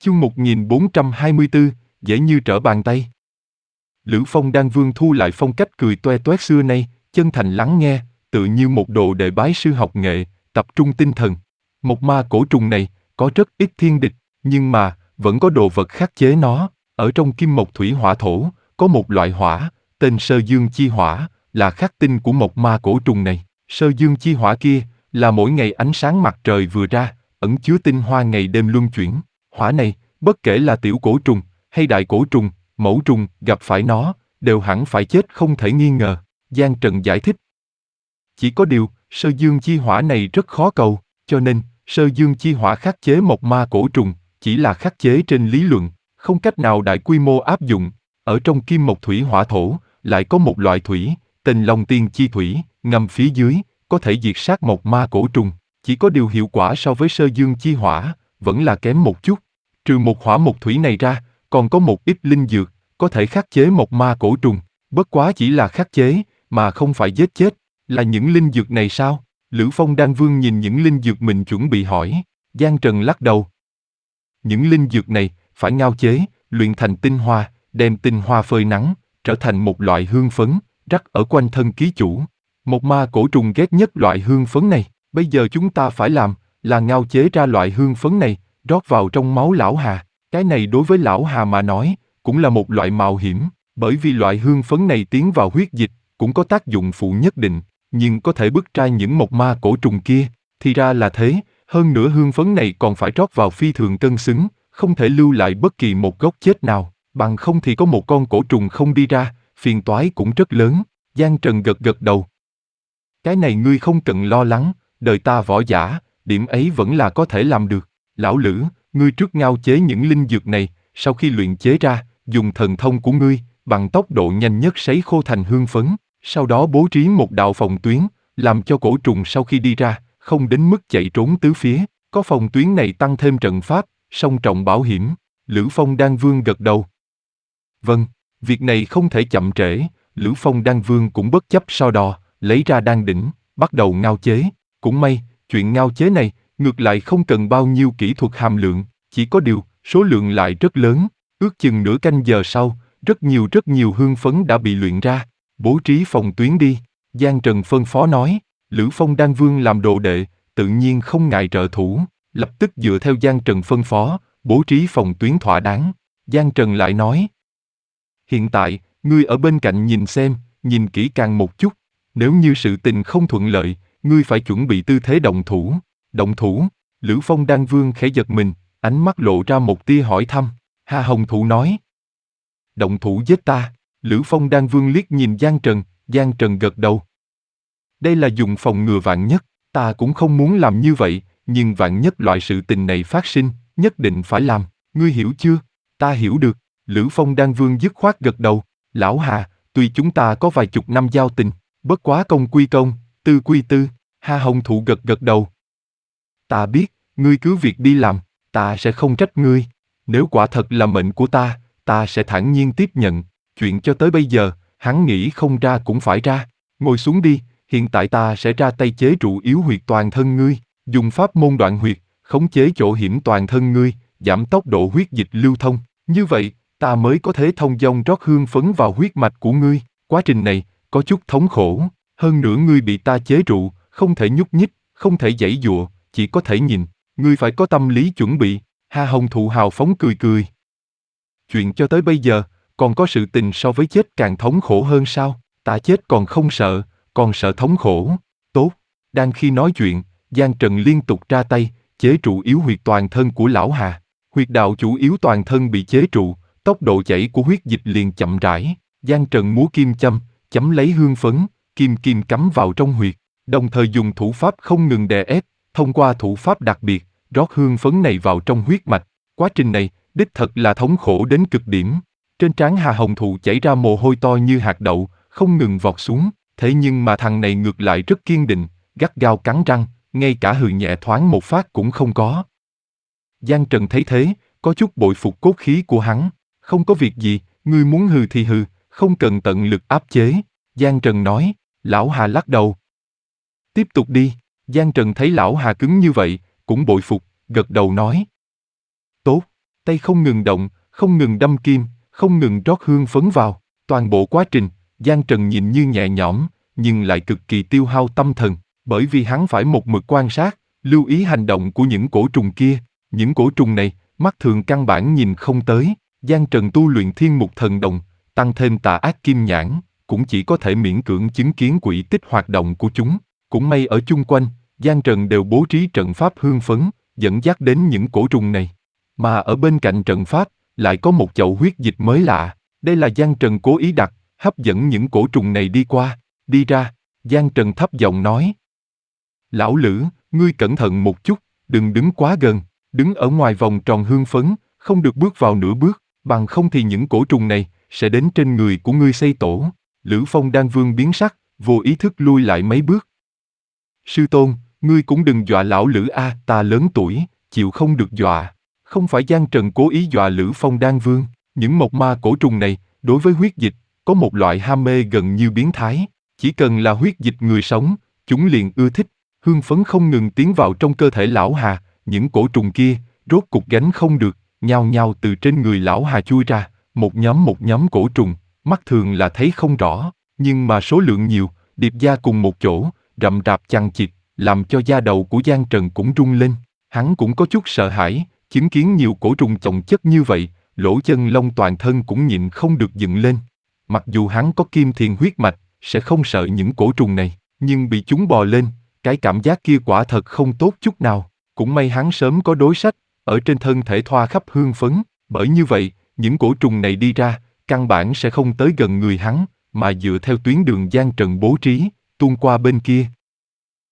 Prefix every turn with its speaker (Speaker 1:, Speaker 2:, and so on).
Speaker 1: Chương 1424, dễ như trở bàn tay. Lữ Phong Đan Vương thu lại phong cách cười toe toét xưa nay, chân thành lắng nghe, tự như một đồ đệ bái sư học nghệ, tập trung tinh thần. Một ma cổ trùng này, có rất ít thiên địch, nhưng mà, vẫn có đồ vật khắc chế nó. Ở trong kim mộc thủy hỏa thổ, có một loại hỏa, tên Sơ Dương Chi Hỏa, là khắc tinh của một ma cổ trùng này. Sơ Dương Chi Hỏa kia, là mỗi ngày ánh sáng mặt trời vừa ra, ẩn chứa tinh hoa ngày đêm luân chuyển. Hỏa này, bất kể là tiểu cổ trùng, hay đại cổ trùng, mẫu trùng, gặp phải nó, đều hẳn phải chết không thể nghi ngờ. Giang Trần giải thích. Chỉ có điều, Sơ Dương Chi Hỏa này rất khó cầu, cho nên, Sơ Dương Chi Hỏa khắc chế một ma cổ trùng, chỉ là khắc chế trên lý luận, không cách nào đại quy mô áp dụng. Ở trong kim mộc thủy hỏa thổ, lại có một loại thủy, tên Long Tiên Chi Thủy, ngầm phía dưới, có thể diệt sát một ma cổ trùng. Chỉ có điều hiệu quả so với Sơ Dương Chi Hỏa, vẫn là kém một chút. Trừ một hỏa một thủy này ra, còn có một ít linh dược, có thể khắc chế một ma cổ trùng. Bất quá chỉ là khắc chế, mà không phải giết chết. Là những linh dược này sao? Lữ Phong Đan Vương nhìn những linh dược mình chuẩn bị hỏi. Giang Trần lắc đầu. Những linh dược này, phải ngao chế, luyện thành tinh hoa, đem tinh hoa phơi nắng, trở thành một loại hương phấn, rắc ở quanh thân ký chủ. Một ma cổ trùng ghét nhất loại hương phấn này. Bây giờ chúng ta phải làm, là ngao chế ra loại hương phấn này, rót vào trong máu lão Hà. Cái này đối với lão Hà mà nói, cũng là một loại mạo hiểm, bởi vì loại hương phấn này tiến vào huyết dịch, cũng có tác dụng phụ nhất định, nhưng có thể bức trai những một ma cổ trùng kia. Thì ra là thế, hơn nữa hương phấn này còn phải rót vào phi thường cân xứng, không thể lưu lại bất kỳ một gốc chết nào, bằng không thì có một con cổ trùng không đi ra, phiền toái cũng rất lớn. Giang Trần gật gật đầu. Cái này ngươi không cần lo lắng, đời ta võ giả, điểm ấy vẫn là có thể làm được. Lão Lữ, ngươi trước ngao chế những linh dược này, sau khi luyện chế ra, dùng thần thông của ngươi, bằng tốc độ nhanh nhất sấy khô thành hương phấn, sau đó bố trí một đạo phòng tuyến, làm cho cổ trùng sau khi đi ra, không đến mức chạy trốn tứ phía. Có phòng tuyến này tăng thêm trận pháp, song trọng bảo hiểm. Lữ Phong Đan Vương gật đầu. Vâng, việc này không thể chậm trễ. Lữ Phong Đan Vương cũng bất chấp so đo, lấy ra đan đỉnh, bắt đầu ngao chế. Cũng may, chuyện ngao chế này, ngược lại không cần bao nhiêu kỹ thuật hàm lượng, chỉ có điều, số lượng lại rất lớn. Ước chừng nửa canh giờ sau, rất nhiều hương phấn đã bị luyện ra. Bố trí phòng tuyến đi, Giang Trần phân phó nói. Lữ Phong Đan Vương làm đồ đệ, tự nhiên không ngại trợ thủ, lập tức dựa theo Giang Trần phân phó, bố trí phòng tuyến thỏa đáng. Giang Trần lại nói. Hiện tại, ngươi ở bên cạnh nhìn xem, nhìn kỹ càng một chút. Nếu như sự tình không thuận lợi, ngươi phải chuẩn bị tư thế động thủ. Động thủ? Lữ Phong Đan Vương khẽ giật mình, ánh mắt lộ ra một tia hỏi thăm. Hà Hồng Thụ nói. Động thủ giết ta. Lữ Phong Đan Vương liếc nhìn Giang Trần gật đầu. Đây là dùng phòng ngừa vạn nhất, ta cũng không muốn làm như vậy, nhưng vạn nhất loại sự tình này phát sinh, nhất định phải làm, ngươi hiểu chưa? Ta hiểu được. Lữ Phong Đan Vương dứt khoát gật đầu. Lão Hà, tuy chúng ta có vài chục năm giao tình, bất quá công quy công, tư quy tư. Hà Hồng Thụ gật đầu. Ta biết, ngươi cứ việc đi làm, ta sẽ không trách ngươi. Nếu quả thật là mệnh của ta sẽ thản nhiên tiếp nhận. Chuyện cho tới bây giờ, hắn nghĩ không ra cũng phải ra. Ngồi xuống đi, hiện tại ta sẽ ra tay chế trụ yếu huyệt toàn thân ngươi, dùng pháp môn đoạn huyệt, khống chế chỗ hiểm toàn thân ngươi, giảm tốc độ huyết dịch lưu thông. Như vậy, ta mới có thể thông dong rót hương phấn vào huyết mạch của ngươi. Quá trình này, có chút thống khổ. Hơn nữa ngươi bị ta chế trụ, không thể nhúc nhích, không thể giãy giụa, chỉ có thể nhìn. Ngươi phải có tâm lý chuẩn bị. Hà Hồng Thụ hào phóng cười. Chuyện cho tới bây giờ, còn có sự tình so với chết càng thống khổ hơn sao? Ta chết còn không sợ, còn sợ thống khổ. Tốt. Đang khi nói chuyện, Giang Trần liên tục ra tay, chế trụ yếu huyệt toàn thân của lão Hà. Huyệt đạo chủ yếu toàn thân bị chế trụ, tốc độ chảy của huyết dịch liền chậm rãi. Giang Trần múa kim châm, chấm lấy hương phấn, kim cắm vào trong huyệt, đồng thời dùng thủ pháp không ngừng đè ép, thông qua thủ pháp đặc biệt, rót hương phấn này vào trong huyết mạch. Quá trình này, đích thật là thống khổ đến cực điểm. Trên trán Hà Hồng Thụ chảy ra mồ hôi to như hạt đậu, không ngừng vọt xuống. Thế nhưng mà thằng này ngược lại rất kiên định, gắt gao cắn răng, ngay cả hừ nhẹ thoáng một phát cũng không có. Giang Trần thấy thế, có chút bội phục cốt khí của hắn. Không có việc gì, ngươi muốn hừ thì hừ, không cần tận lực áp chế. Giang Trần nói. Lão Hà lắc đầu. Tiếp tục đi. Giang Trần thấy lão Hà cứng như vậy, cũng bội phục, gật đầu nói. Tốt. tay không ngừng động, không ngừng đâm kim, không ngừng rót hương phấn vào. Toàn bộ quá trình, Giang Trần nhìn như nhẹ nhõm, nhưng lại cực kỳ tiêu hao tâm thần, bởi vì hắn phải một mực quan sát, lưu ý hành động của những cổ trùng kia. Những cổ trùng này, mắt thường căn bản nhìn không tới. Giang Trần tu luyện Thiên Mục Thần Đồng, tăng thêm Tà Ác Kim Nhãn, cũng chỉ có thể miễn cưỡng chứng kiến quỹ tích hoạt động của chúng. Cũng may ở chung quanh, Giang Trần đều bố trí trận pháp hương phấn, dẫn dắt đến những cổ trùng này. Mà ở bên cạnh trận pháp, lại có một chậu huyết dịch mới lạ. Đây là Giang Trần cố ý đặt, hấp dẫn những cổ trùng này đi qua. Đi ra, Giang Trần thấp giọng nói. Lão Lữ, ngươi cẩn thận một chút, đừng đứng quá gần, đứng ở ngoài vòng tròn hương phấn, không được bước vào nửa bước, bằng không thì những cổ trùng này sẽ đến trên người của ngươi xây tổ. Lữ Phong Đan Vương biến sắc, vô ý thức lui lại mấy bước. Sư tôn, ngươi cũng đừng dọa lão Lữ a, ta lớn tuổi, chịu không được dọa. Không phải Giang Trần cố ý dọa Lữ Phong Đan Vương, những mộc ma cổ trùng này, đối với huyết dịch, có một loại ham mê gần như biến thái. Chỉ cần là huyết dịch người sống, chúng liền ưa thích. Hương phấn không ngừng tiến vào trong cơ thể lão Hà, những cổ trùng kia, rốt cục gánh không được, nhao nhao từ trên người lão Hà chui ra, một nhóm cổ trùng, mắt thường là thấy không rõ, nhưng mà số lượng nhiều, điệp gia cùng một chỗ, rậm rạp chằng chịt, làm cho da đầu của Giang Trần cũng rung lên. Hắn cũng có chút sợ hãi, chứng kiến nhiều cổ trùng chồng chất như vậy, lỗ chân lông toàn thân cũng nhịn không được dựng lên. Mặc dù hắn có kim thiền huyết mạch, sẽ không sợ những cổ trùng này, nhưng bị chúng bò lên, cái cảm giác kia quả thật không tốt chút nào. Cũng may hắn sớm có đối sách, ở trên thân thể thoa khắp hương phấn, bởi như vậy, những cổ trùng này đi ra, căn bản sẽ không tới gần người hắn, mà dựa theo tuyến đường Giang Trần bố trí, tuôn qua bên kia,